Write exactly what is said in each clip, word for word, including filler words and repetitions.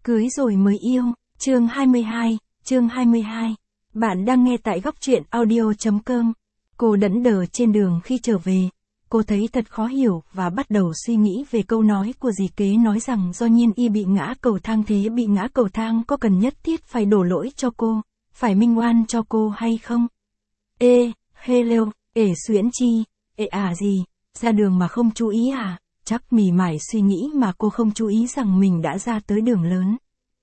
Cưới rồi mới yêu, chương hai mươi hai, chương hai mươi hai. Bạn đang nghe tại góc truyện audio.com. Cô đẫn đờ trên đường khi trở về. Cô thấy thật khó hiểu và bắt đầu suy nghĩ về câu nói của dì kế nói rằng do Nhiên Y bị ngã cầu thang, thế bị ngã cầu thang có cần nhất thiết phải đổ lỗi cho cô, phải minh oan cho cô hay không? Ê, hello, ể Xuyễn Chi, ê à gì, ra đường mà không chú ý à? Chắc mỉ mải suy nghĩ mà cô không chú ý rằng mình đã ra tới đường lớn.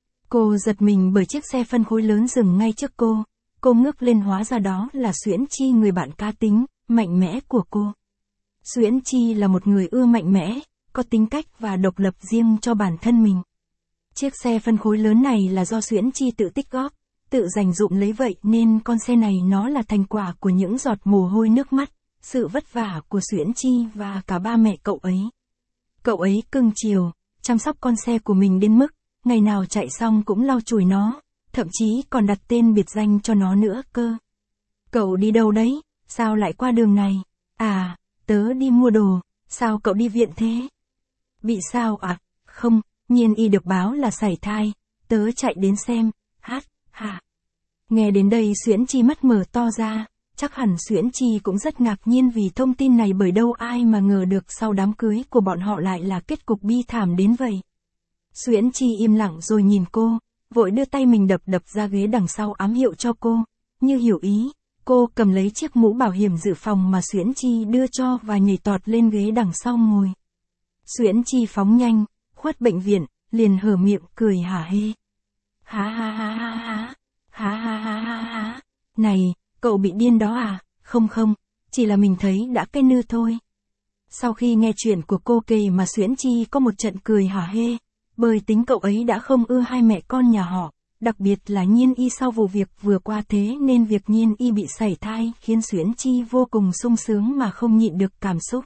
Cô giật mình bởi chiếc xe phân khối lớn dừng ngay trước cô. Cô ngước lên, hóa ra đó là Xuyễn Chi, người bạn cá tính, mạnh mẽ của cô. Xuyễn Chi là một người ưa mạnh mẽ, có tính cách và độc lập riêng cho bản thân mình. Chiếc xe phân khối lớn này là do Xuyễn Chi tự tích góp, tự dành dụm lấy, vậy nên con xe này nó là thành quả của những giọt mồ hôi nước mắt, sự vất vả của Xuyễn Chi và cả ba mẹ cậu ấy. Cậu ấy cưng chiều, chăm sóc con xe của mình đến mức, ngày nào chạy xong cũng lau chùi nó, thậm chí còn đặt tên biệt danh cho nó nữa cơ. Cậu đi đâu đấy? Sao lại qua đường này? À, tớ đi mua đồ. Sao cậu đi viện thế? Bị sao à? Không, Nhiên Y được báo là sảy thai, tớ chạy đến xem. Hát, hả? Nghe đến đây Xuyễn Chi mắt mở to ra. Chắc hẳn Xuyễn Chi cũng rất ngạc nhiên vì thông tin này, bởi đâu ai mà ngờ được sau đám cưới của bọn họ lại là kết cục bi thảm đến vậy. Xuyễn Chi im lặng rồi nhìn cô, vội đưa tay mình đập đập ra ghế đằng sau ám hiệu cho cô. Như hiểu ý, cô cầm lấy chiếc mũ bảo hiểm dự phòng mà Xuyễn Chi đưa cho và nhảy tọt lên ghế đằng sau ngồi. Xuyễn Chi phóng nhanh, khuất bệnh viện, liền hở miệng cười hả hê. Há ha ha ha ha, há ha ha ha ha. Này, cậu bị điên đó à? Không không, chỉ là mình thấy đã cái nư thôi. Sau khi nghe chuyện của cô kể mà Xuyễn Chi có một trận cười hả hê, bởi tính cậu ấy đã không ưa hai mẹ con nhà họ, đặc biệt là Nhiên Y. Sau vụ việc vừa qua thế nên việc Nhiên Y bị sảy thai khiến Xuyễn Chi vô cùng sung sướng mà không nhịn được cảm xúc.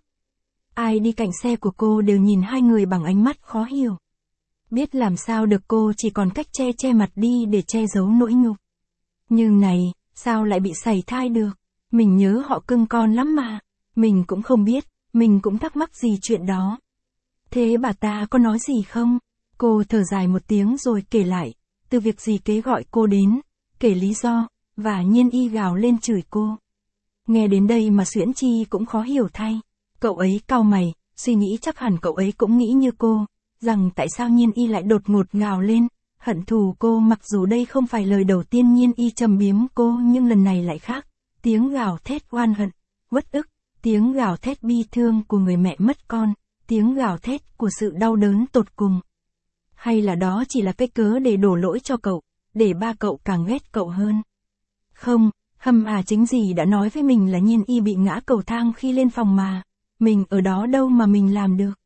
Ai đi cạnh xe của cô đều nhìn hai người bằng ánh mắt khó hiểu. Biết làm sao được, cô chỉ còn cách che che mặt đi để che giấu nỗi nhục. Nhưng này, sao lại bị sảy thai được? Mình nhớ họ cưng con lắm mà. Mình cũng không biết, mình cũng thắc mắc gì chuyện đó. Thế bà ta có nói gì không? Cô thở dài một tiếng rồi kể lại, từ việc dì kế gọi cô đến, kể lý do, và Nhiên Y gào lên chửi cô. Nghe đến đây mà Xuyễn Chi cũng khó hiểu thay. Cậu ấy cau mày, suy nghĩ chắc hẳn cậu ấy cũng nghĩ như cô, rằng tại sao Nhiên Y lại đột ngột gào lên, hận thù cô. Mặc dù đây không phải lời đầu tiên Nhiên Y châm biếm cô, nhưng lần này lại khác. Tiếng gào thét oan hận, uất ức, tiếng gào thét bi thương của người mẹ mất con, tiếng gào thét của sự đau đớn tột cùng. Hay là đó chỉ là cái cớ để đổ lỗi cho cậu, để ba cậu càng ghét cậu hơn? Không, hâm à, chính dì đã nói với mình là Nhiên Y bị ngã cầu thang khi lên phòng mà. Mình ở đó đâu mà mình làm được.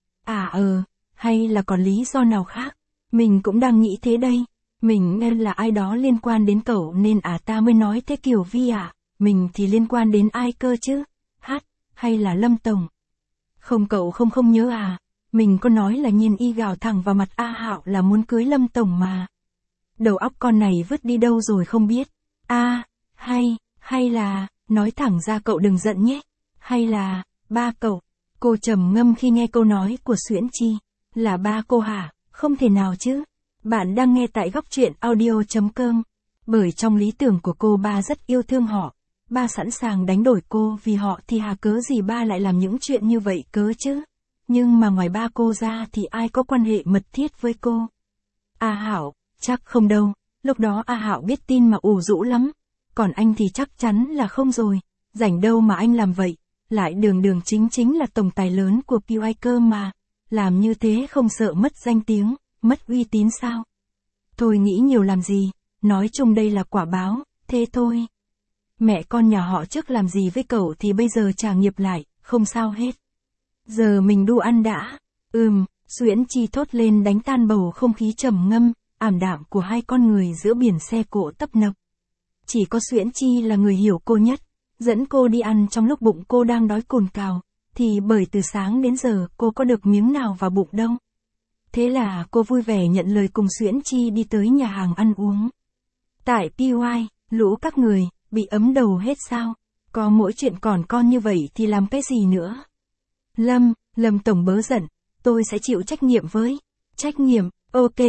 À ờ, hay là còn lý do nào khác? Mình cũng đang nghĩ thế đây. Mình nghe là ai đó liên quan đến cậu nên à ta mới nói thế kiểu Vi à. Mình thì liên quan đến ai cơ chứ? Hát, hay là Lâm Tổng? Không, cậu không không nhớ à? Mình có nói là Nhiên Y gào thẳng vào mặt A Hạo là muốn cưới Lâm Tổng mà. Đầu óc con này vứt đi đâu rồi không biết. A, hay, hay là, nói thẳng ra cậu đừng giận nhé. Hay là, ba cậu. Cô trầm ngâm khi nghe câu nói của Xuyễn Chi. Là ba cô hả? Không thể nào chứ. Bạn đang nghe tại góc truyện audio.com. Bởi trong lý tưởng của cô, ba rất yêu thương họ. Ba sẵn sàng đánh đổi cô vì họ, thì hà cớ gì ba lại làm những chuyện như vậy cớ chứ? Nhưng mà ngoài ba cô ra thì ai có quan hệ mật thiết với cô? A Hạo, chắc không đâu. Lúc đó A Hạo biết tin mà ủ rũ lắm. Còn anh thì chắc chắn là không rồi. Rảnh đâu mà anh làm vậy. Lại đường đường chính chính là tổng tài lớn của pê i cơ mà. Làm như thế không sợ mất danh tiếng, mất uy tín sao? Thôi nghĩ nhiều làm gì. Nói chung đây là quả báo, thế thôi. Mẹ con nhà họ trước làm gì với cậu thì bây giờ trả nghiệp lại, không sao hết. Giờ mình đu ăn đã. Ừm, Xuyễn Chi thốt lên đánh tan bầu không khí trầm ngâm, ảm đạm của hai con người giữa biển xe cộ tấp nập. Chỉ có Xuyễn Chi là người hiểu cô nhất, dẫn cô đi ăn trong lúc bụng cô đang đói cồn cào, thì bởi từ sáng đến giờ cô có được miếng nào vào bụng đâu. Thế là cô vui vẻ nhận lời cùng Xuyễn Chi đi tới nhà hàng ăn uống. Tại pê i, lũ các người, bị ấm đầu hết sao? Có mỗi chuyện còn con như vậy thì làm cái gì nữa? Lâm, Lâm Tổng bớ giận, tôi sẽ chịu trách nhiệm với. Trách nhiệm, ok,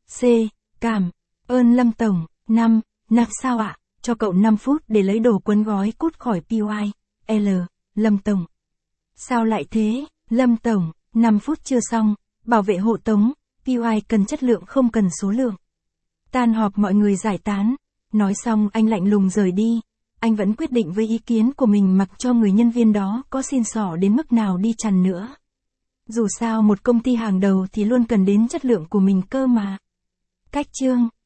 C. Cảm ơn Lâm Tổng. năm. Nạp sao ạ? Cho cậu năm phút để lấy đồ cuốn gói cút khỏi pê i. L. Lâm Tổng. Sao lại thế, Lâm Tổng? năm phút chưa xong. Bảo vệ hộ tống. pê i cần chất lượng không cần số lượng. Tan họp mọi người giải tán. Nói xong anh lạnh lùng rời đi. Anh vẫn quyết định với ý kiến của mình mặc cho người nhân viên đó có xin xỏ đến mức nào đi chăng nữa. Dù sao một công ty hàng đầu thì luôn cần đến chất lượng của mình cơ mà. Cách chương